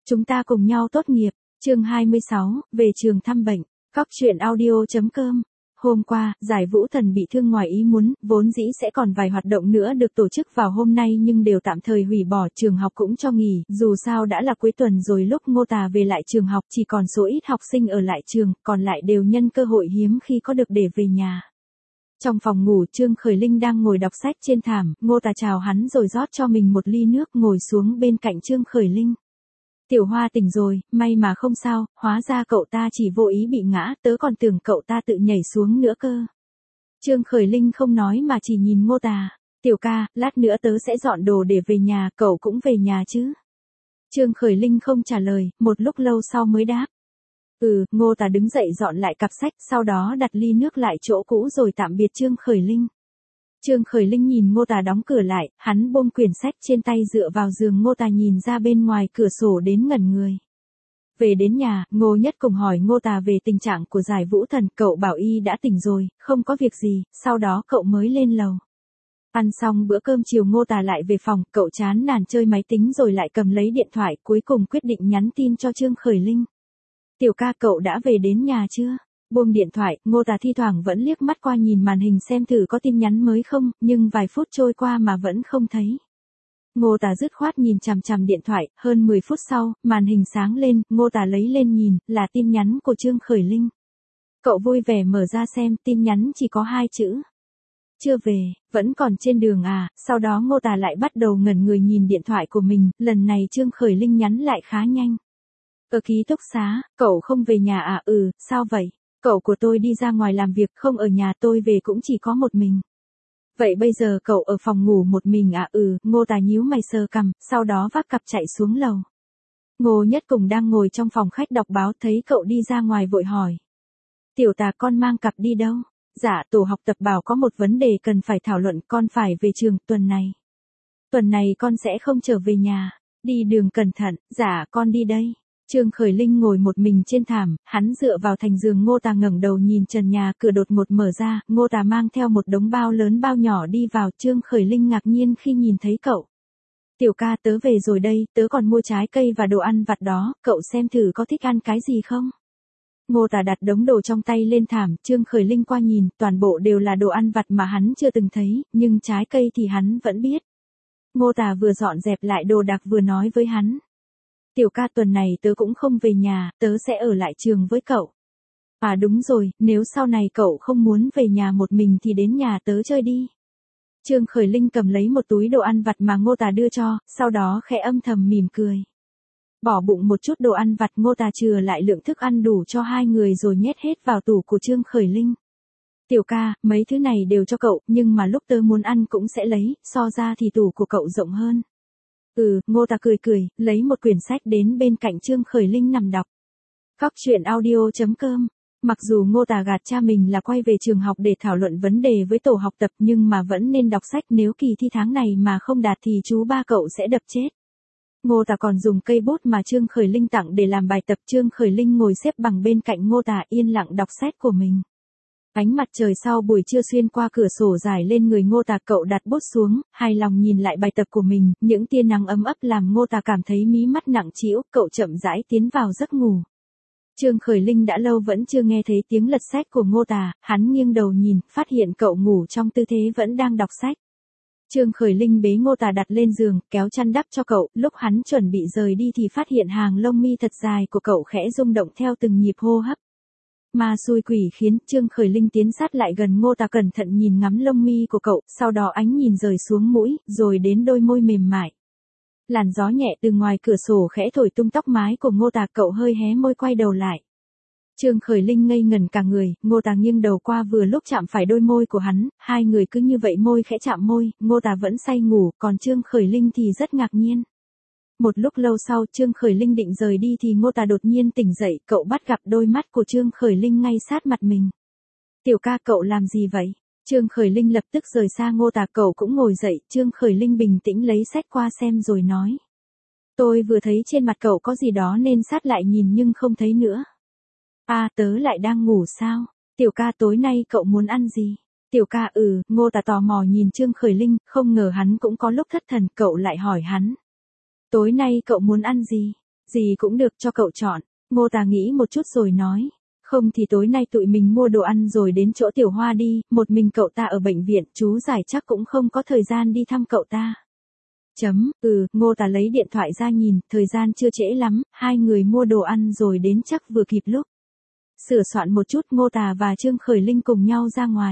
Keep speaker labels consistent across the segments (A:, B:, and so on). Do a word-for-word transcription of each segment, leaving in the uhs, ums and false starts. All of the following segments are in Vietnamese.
A: Chúng ta cùng nhau tốt nghiệp, chương hai mươi sáu, về trường thăm bệnh, Cóc truyện audio.com. Hôm qua, giải Vũ Thần bị thương ngoài ý muốn, vốn dĩ sẽ còn vài hoạt động nữa được tổ chức vào hôm nay nhưng đều tạm thời hủy bỏ, trường học cũng cho nghỉ, dù sao đã là cuối tuần rồi. Lúc Ngô Tà về lại trường học chỉ còn số ít học sinh ở lại trường, còn lại đều nhân cơ hội hiếm khi có được để về nhà. Trong phòng ngủ, Trương Khởi Linh đang ngồi đọc sách trên thảm, Ngô Tà chào hắn rồi rót cho mình một ly nước, ngồi xuống bên cạnh Trương Khởi Linh. Tiểu Hoa tỉnh rồi, may mà không sao, hóa ra cậu ta chỉ vô ý bị ngã, tớ còn tưởng cậu ta tự nhảy xuống nữa cơ. Trương Khởi Linh không nói mà chỉ nhìn Ngô Tà. Tiểu ca, lát nữa tớ sẽ dọn đồ để về nhà, cậu cũng về nhà chứ? Trương Khởi Linh không trả lời, một lúc lâu sau mới đáp. Ừ, Ngô Tà đứng dậy dọn lại cặp sách, sau đó đặt ly nước lại chỗ cũ rồi tạm biệt Trương Khởi Linh. Trương Khởi Linh nhìn Ngô Tà đóng cửa lại, hắn buông quyển sách trên tay dựa vào giường. Ngô Tà nhìn ra bên ngoài cửa sổ đến ngẩn người. Về đến nhà, Ngô Nhất cùng hỏi Ngô Tà về tình trạng của giải Vũ Thần, cậu bảo y đã tỉnh rồi, không có việc gì, sau đó cậu mới lên lầu. Ăn xong bữa cơm chiều Ngô Tà lại về phòng, cậu chán nản chơi máy tính rồi lại cầm lấy điện thoại, cuối cùng quyết định nhắn tin cho Trương Khởi Linh. Tiểu ca, cậu đã về đến nhà chưa? Buông điện thoại, Ngô Tà thi thoảng vẫn liếc mắt qua nhìn màn hình xem thử có tin nhắn mới không, nhưng vài phút trôi qua mà vẫn không thấy. Ngô Tà dứt khoát nhìn chằm chằm điện thoại, hơn mười phút sau, màn hình sáng lên, Ngô Tà lấy lên nhìn, là tin nhắn của Trương Khởi Linh. Cậu vui vẻ mở ra xem, tin nhắn chỉ có hai chữ. Chưa về, vẫn còn trên đường à? Sau đó Ngô Tà lại bắt đầu ngẩn người nhìn điện thoại của mình, lần này Trương Khởi Linh nhắn lại khá nhanh. Ở ký túc xá, cậu không về nhà à? Ừ, sao vậy? Cậu của tôi đi ra ngoài làm việc, không ở nhà, tôi về cũng chỉ có một mình. Vậy bây giờ cậu ở phòng ngủ một mình à? Ừ, Ngô Tà nhíu mày sờ cằm, sau đó vác cặp chạy xuống lầu. Ngô Nhất cùng đang ngồi trong phòng khách đọc báo, thấy cậu đi ra ngoài vội hỏi. Tiểu Tà, con mang cặp đi đâu? Dạ, tổ học tập bảo có một vấn đề cần phải thảo luận, con phải về trường tuần này. Tuần này con sẽ không trở về nhà. Đi đường cẩn thận. Dạ, con đi đây. Trương Khởi Linh ngồi một mình trên thảm, hắn dựa vào thành giường. Ngô Tà ngẩng đầu nhìn trần nhà, cửa đột ngột mở ra, Ngô Tà mang theo một đống bao lớn bao nhỏ đi vào. Trương Khởi Linh ngạc nhiên khi nhìn thấy cậu. Tiểu ca, tớ về rồi đây, tớ còn mua trái cây và đồ ăn vặt đó, cậu xem thử có thích ăn cái gì không? Ngô Tà đặt đống đồ trong tay lên thảm, Trương Khởi Linh qua nhìn, toàn bộ đều là đồ ăn vặt mà hắn chưa từng thấy, nhưng trái cây thì hắn vẫn biết. Ngô Tà vừa dọn dẹp lại đồ đạc vừa nói với hắn. Tiểu ca, tuần này tớ cũng không về nhà, tớ sẽ ở lại trường với cậu. À đúng rồi, nếu sau này cậu không muốn về nhà một mình thì đến nhà tớ chơi đi. Trương Khởi Linh cầm lấy một túi đồ ăn vặt mà Ngô Tà đưa cho, sau đó khẽ âm thầm mỉm cười. Bỏ bụng một chút đồ ăn vặt, Ngô Tà chừa lại lượng thức ăn đủ cho hai người rồi nhét hết vào tủ của Trương Khởi Linh. Tiểu ca, mấy thứ này đều cho cậu, nhưng mà lúc tớ muốn ăn cũng sẽ lấy, so ra thì tủ của cậu rộng hơn. Ừ, Ngô Tà cười cười, lấy một quyển sách đến bên cạnh Trương Khởi Linh nằm đọc. Cóc truyện audio.com. Mặc dù Ngô Tà gạt cha mình là quay về trường học để thảo luận vấn đề với tổ học tập nhưng mà vẫn nên đọc sách, nếu kỳ thi tháng này mà không đạt thì chú ba cậu sẽ đập chết. Ngô Tà còn dùng cây bút mà Trương Khởi Linh tặng để làm bài tập. Trương Khởi Linh ngồi xếp bằng bên cạnh Ngô Tà yên lặng đọc sách của mình. Ánh mặt trời sau buổi trưa xuyên qua cửa sổ rải lên người Ngô Tà, cậu đặt bút xuống, hài lòng nhìn lại bài tập của mình, những tia nắng ấm ấp làm Ngô Tà cảm thấy mí mắt nặng trĩu, cậu chậm rãi tiến vào giấc ngủ. Trương Khởi Linh đã lâu vẫn chưa nghe thấy tiếng lật sách của Ngô Tà, hắn nghiêng đầu nhìn, phát hiện cậu ngủ trong tư thế vẫn đang đọc sách. Trương Khởi Linh bế Ngô Tà đặt lên giường, kéo chăn đắp cho cậu, lúc hắn chuẩn bị rời đi thì phát hiện hàng lông mi thật dài của cậu khẽ rung động theo từng nhịp hô hấp. Ma xui quỷ khiến, Trương Khởi Linh tiến sát lại gần Ngô Tà, cẩn thận nhìn ngắm lông mi của cậu, sau đó ánh nhìn rời xuống mũi, rồi đến đôi môi mềm mại. Làn gió nhẹ từ ngoài cửa sổ khẽ thổi tung tóc mái của Ngô Tà, cậu hơi hé môi quay đầu lại. Trương Khởi Linh ngây ngẩn cả người, Ngô Tà nghiêng đầu qua vừa lúc chạm phải đôi môi của hắn, hai người cứ như vậy môi khẽ chạm môi, Ngô Tà vẫn say ngủ, còn Trương Khởi Linh thì rất ngạc nhiên. Một lúc lâu sau, Trương Khởi Linh định rời đi thì Ngô Tà đột nhiên tỉnh dậy, cậu bắt gặp đôi mắt của Trương Khởi Linh ngay sát mặt mình. Tiểu ca, cậu làm gì vậy? Trương Khởi Linh lập tức rời xa Ngô Tà, cậu cũng ngồi dậy, Trương Khởi Linh bình tĩnh lấy sách qua xem rồi nói. Tôi vừa thấy trên mặt cậu có gì đó nên sát lại nhìn nhưng không thấy nữa. À, tớ lại đang ngủ sao? Tiểu ca, tối nay cậu muốn ăn gì? Tiểu ca, ừ, Ngô Tà tò mò nhìn Trương Khởi Linh, không ngờ hắn cũng có lúc thất thần, cậu lại hỏi hắn. Tối nay cậu muốn ăn gì? Gì cũng được cho cậu chọn. Ngô Tà nghĩ một chút rồi nói. Không thì tối nay tụi mình mua đồ ăn rồi đến chỗ Tiểu Hoa đi, một mình cậu ta ở bệnh viện, chú Giải chắc cũng không có thời gian đi thăm cậu ta. Chấm, ừ, Ngô Tà lấy điện thoại ra nhìn, thời gian chưa trễ lắm, hai người mua đồ ăn rồi đến chắc vừa kịp lúc. Sửa soạn một chút Ngô Tà và Trương Khởi Linh cùng nhau ra ngoài.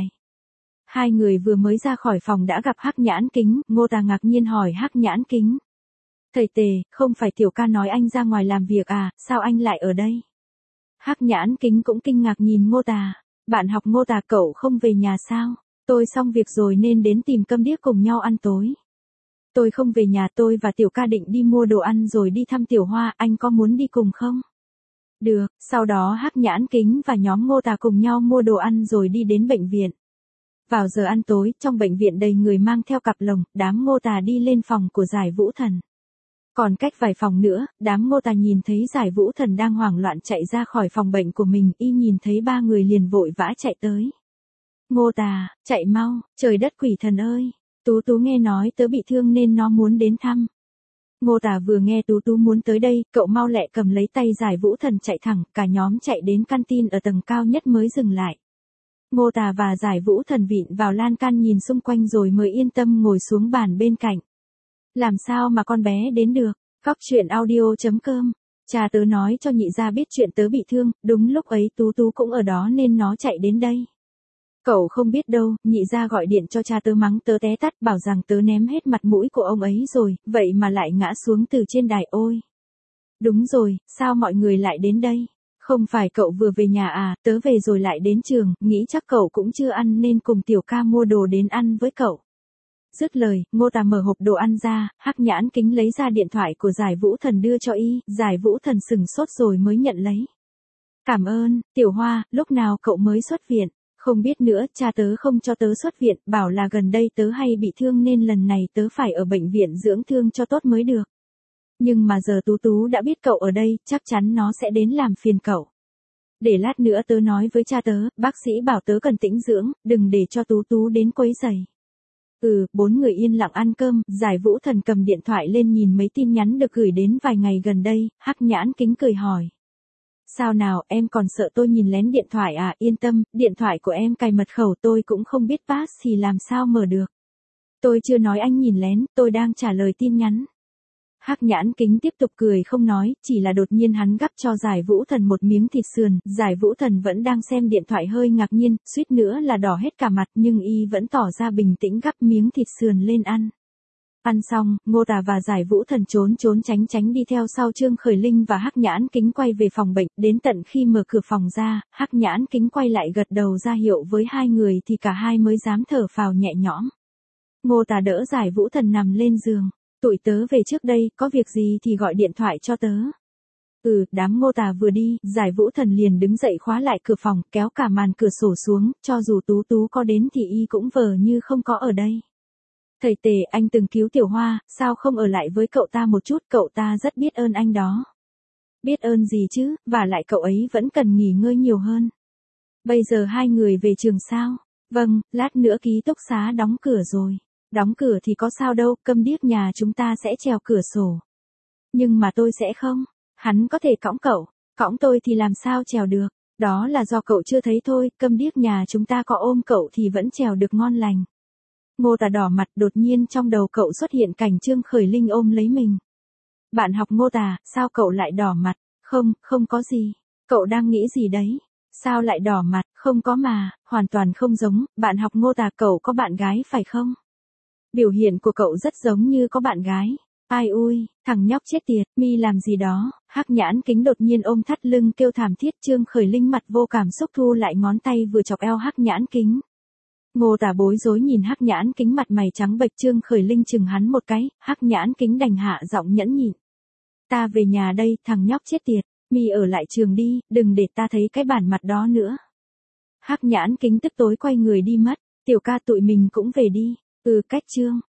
A: Hai người vừa mới ra khỏi phòng đã gặp Hắc Nhãn Kính, Ngô Tà ngạc nhiên hỏi Hắc Nhãn Kính. Thầy Tề, không phải Tiểu ca nói anh ra ngoài làm việc à, sao anh lại ở đây? Hắc Nhãn Kính cũng kinh ngạc nhìn Ngô Tà. Bạn học Ngô Tà, cậu không về nhà sao? Tôi xong việc rồi nên đến tìm Câm Điếc cùng nhau ăn tối. Tôi không về nhà, tôi và Tiểu ca định đi mua đồ ăn rồi đi thăm Tiểu Hoa, anh có muốn đi cùng không? Được, sau đó Hắc Nhãn Kính và nhóm Ngô Tà cùng nhau mua đồ ăn rồi đi đến bệnh viện. Vào giờ ăn tối, trong bệnh viện đầy người mang theo cặp lồng, đám Ngô Tà đi lên phòng của Giải Vũ Thần. Còn cách vài phòng nữa, đám Ngô Tà nhìn thấy Giải Vũ Thần đang hoảng loạn chạy ra khỏi phòng bệnh của mình, y nhìn thấy ba người liền vội vã chạy tới. Ngô Tà, chạy mau, trời đất quỷ thần ơi, Tú Tú nghe nói tớ bị thương nên nó muốn đến thăm. Ngô Tà vừa nghe Tú Tú muốn tới đây, cậu mau lẹ cầm lấy tay Giải Vũ Thần chạy thẳng, cả nhóm chạy đến canteen ở tầng cao nhất mới dừng lại. Ngô Tà và Giải Vũ Thần vịn vào lan can nhìn xung quanh rồi mới yên tâm ngồi xuống bàn bên cạnh. Làm sao mà con bé đến được? Cóc truyện audio chấm com. Cha tớ nói cho nhị gia biết chuyện tớ bị thương, đúng lúc ấy Tú Tú cũng ở đó nên nó chạy đến đây. Cậu không biết đâu, nhị gia gọi điện cho cha tớ mắng tớ té tát, bảo rằng tớ ném hết mặt mũi của ông ấy rồi, vậy mà lại ngã xuống từ trên đài. Ôi! Đúng rồi, sao mọi người lại đến đây? Không phải cậu vừa về nhà à, tớ về rồi lại đến trường, nghĩ chắc cậu cũng chưa ăn nên cùng Tiểu ca mua đồ đến ăn với cậu. Dứt lời, Ngô Tà mở hộp đồ ăn ra, Hắc Nhãn Kính lấy ra điện thoại của Giải Vũ Thần đưa cho y, Giải Vũ Thần sừng sốt rồi mới nhận lấy. Cảm ơn, Tiểu Hoa, lúc nào cậu mới xuất viện? Không biết nữa, cha tớ không cho tớ xuất viện, bảo là gần đây tớ hay bị thương nên lần này tớ phải ở bệnh viện dưỡng thương cho tốt mới được. Nhưng mà giờ Tú Tú đã biết cậu ở đây, chắc chắn nó sẽ đến làm phiền cậu. Để lát nữa tớ nói với cha tớ, bác sĩ bảo tớ cần tĩnh dưỡng, đừng để cho Tú Tú đến quấy rầy. Ừ, bốn người yên lặng ăn cơm, Giải Vũ Thần cầm điện thoại lên nhìn mấy tin nhắn được gửi đến vài ngày gần đây, Hắc Nhãn Kính cười hỏi. Sao nào, em còn sợ tôi nhìn lén điện thoại à? Yên tâm, điện thoại của em cài mật khẩu tôi cũng không biết pass thì làm sao mở được. Tôi chưa nói anh nhìn lén, tôi đang trả lời tin nhắn. Hắc Nhãn Kính tiếp tục cười không nói, chỉ là đột nhiên hắn gắp cho Giải Vũ Thần một miếng thịt sườn, Giải Vũ Thần vẫn đang xem điện thoại hơi ngạc nhiên, suýt nữa là đỏ hết cả mặt nhưng y vẫn tỏ ra bình tĩnh gắp miếng thịt sườn lên ăn. Ăn xong, Ngô Tà và Giải Vũ Thần trốn trốn tránh tránh đi theo sau Trương Khởi Linh và Hắc Nhãn Kính quay về phòng bệnh, đến tận khi mở cửa phòng ra, Hắc Nhãn Kính quay lại gật đầu ra hiệu với hai người thì cả hai mới dám thở phào nhẹ nhõm. Ngô Tà đỡ Giải Vũ Thần nằm lên giường. Tụi tớ về trước đây, có việc gì thì gọi điện thoại cho tớ. Ừ, đám Ngô Tà vừa đi, Giải Vũ Thần liền đứng dậy khóa lại cửa phòng, kéo cả màn cửa sổ xuống, cho dù Tú Tú có đến thì y cũng vờ như không có ở đây. Thầy Tề, anh từng cứu Tiểu Hoa, sao không ở lại với cậu ta một chút, cậu ta rất biết ơn anh đó. Biết ơn gì chứ, và lại cậu ấy vẫn cần nghỉ ngơi nhiều hơn. Bây giờ hai người về trường sao? Vâng, lát nữa ký túc xá đóng cửa rồi. Đóng cửa thì có sao đâu, Câm Điếc nhà chúng ta sẽ trèo cửa sổ. Nhưng mà tôi sẽ không, hắn có thể cõng cậu, cõng tôi thì làm sao trèo được, đó là do cậu chưa thấy thôi, Câm Điếc nhà chúng ta có ôm cậu thì vẫn trèo được ngon lành. Ngô Tà đỏ mặt, đột nhiên trong đầu cậu xuất hiện cảnh Trương Khởi Linh ôm lấy mình. Bạn học Ngô Tà, sao cậu lại đỏ mặt? Không, không có gì, cậu đang nghĩ gì đấy? Sao lại đỏ mặt? Không có mà, hoàn toàn không giống, bạn học Ngô Tà, cậu có bạn gái phải không? Biểu hiện của cậu rất giống như có bạn gái. Ai ui, thằng nhóc chết tiệt, mi làm gì đó? Hắc Nhãn Kính đột nhiên ôm thắt lưng kêu thảm thiết. Trương Khởi Linh mặt vô cảm xúc thu lại ngón tay vừa chọc eo Hắc Nhãn Kính. Ngô Tà bối rối nhìn Hắc Nhãn Kính mặt mày trắng bệch. Trương Khởi Linh chừng hắn một cái, Hắc Nhãn Kính đành hạ giọng nhẫn nhịn. Ta về nhà đây, thằng nhóc chết tiệt, mi ở lại trường đi, đừng để ta thấy cái bản mặt đó nữa. Hắc Nhãn Kính tức tối quay người đi mất. Tiểu ca, tụi mình cũng về đi. Ừ, cách Trương